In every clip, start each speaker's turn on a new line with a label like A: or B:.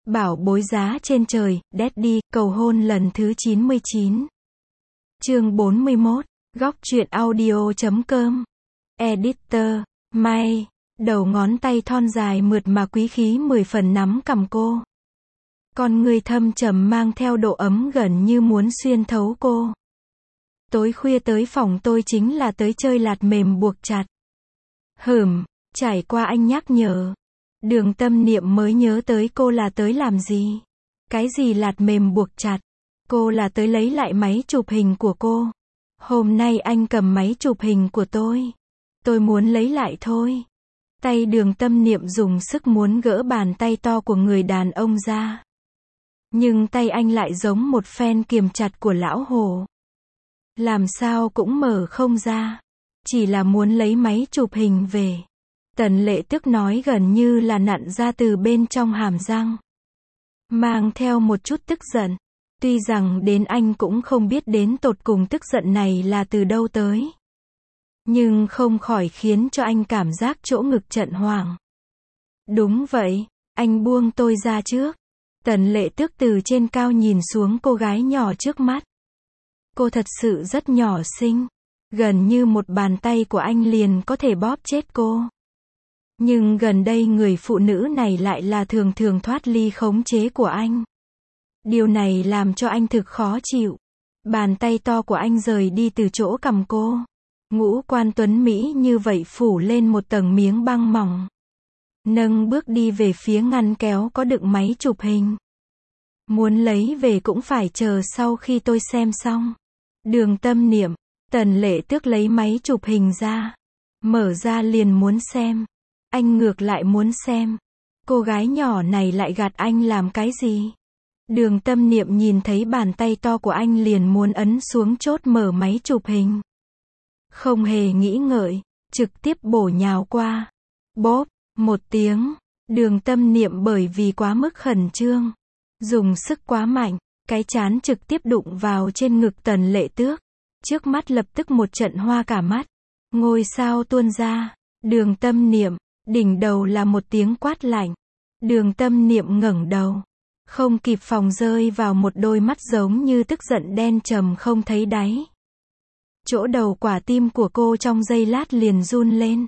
A: Bảo bối giá trên trời, Daddy, cầu hôn lần thứ 99. Chương 41, góc truyện audio.com. Editor, May, đầu ngón tay thon dài mượt mà quý khí 10 phần nắm cầm cô. Con người thâm trầm mang theo độ ấm gần như muốn xuyên thấu cô. Tối khuya tới phòng tôi chính là tới chơi lạt mềm buộc chặt. Trải qua anh nhắc nhở. Đường Tâm Niệm mới nhớ tới cô là tới làm gì. Cái gì lạt mềm buộc chặt. Cô là tới lấy lại máy chụp hình của cô. Hôm nay anh cầm máy chụp hình của tôi. Tôi muốn lấy lại thôi. Tay Đường Tâm Niệm dùng sức muốn gỡ bàn tay to của người đàn ông ra. Nhưng tay anh lại giống một phen kiềm chặt của lão hổ. Làm sao cũng mở không ra. Chỉ là muốn lấy máy chụp hình về. Tần Lệ Tước nói gần như là nặn ra từ bên trong hàm răng. Mang theo một chút tức giận. Tuy rằng đến anh cũng không biết đến tột cùng tức giận này là từ đâu tới. Nhưng không khỏi khiến cho anh cảm giác chỗ ngực trận hoảng. Đúng vậy, anh buông tôi ra trước. Tần Lệ Tước từ trên cao nhìn xuống cô gái nhỏ trước mắt. Cô thật sự rất nhỏ xinh. Gần như một bàn tay của anh liền có thể bóp chết cô. Nhưng gần đây người phụ nữ này lại là thường thường thoát ly khống chế của anh. Điều này làm cho anh thực khó chịu. Bàn tay to của anh rời đi từ chỗ cầm cô. Ngũ quan tuấn Mỹ như vậy phủ lên một tầng miếng băng mỏng. Nâng bước đi về phía ngăn kéo có đựng máy chụp hình. Muốn lấy về cũng phải chờ sau khi tôi xem xong. Đường Tâm Niệm, Tần Lệ Tước lấy máy chụp hình ra. Mở ra liền muốn xem. Anh ngược lại muốn xem. Cô gái nhỏ này lại gạt anh làm cái gì? Đường Tâm Niệm nhìn thấy bàn tay to của anh liền muốn ấn xuống chốt mở máy chụp hình. Không hề nghĩ ngợi, trực tiếp bổ nhào qua. Bóp, một tiếng. Đường Tâm Niệm bởi vì quá mức khẩn trương. Dùng sức quá mạnh, cái trán trực tiếp đụng vào trên ngực Tần Lệ Tước. Trước mắt lập tức một trận hoa cả mắt. Ngôi sao tuôn ra. Đường Tâm Niệm. Đỉnh đầu là một tiếng quát lạnh. Đường Tâm Niệm ngẩng đầu. Không kịp phòng rơi vào một đôi mắt giống như tức giận đen trầm không thấy đáy. Chỗ đầu quả tim của cô trong giây lát liền run lên.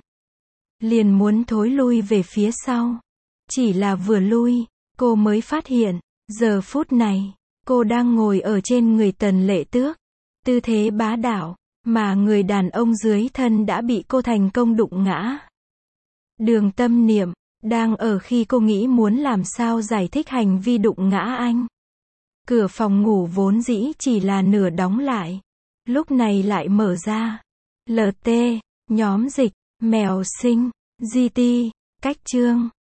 A: Liền muốn thối lui về phía sau. Chỉ là vừa lui, cô mới phát hiện, giờ phút này, cô đang ngồi ở trên người Tần Lệ Tước. Tư thế bá đạo, mà người đàn ông dưới thân đã bị cô thành công đụng ngã. Đường Tâm Niệm, đang ở khi cô nghĩ muốn làm sao giải thích hành vi đụng ngã anh. Cửa phòng ngủ vốn dĩ chỉ là nửa đóng lại. Lúc này lại mở ra. LT, nhóm dịch, mèo sinh, GT, cách chương.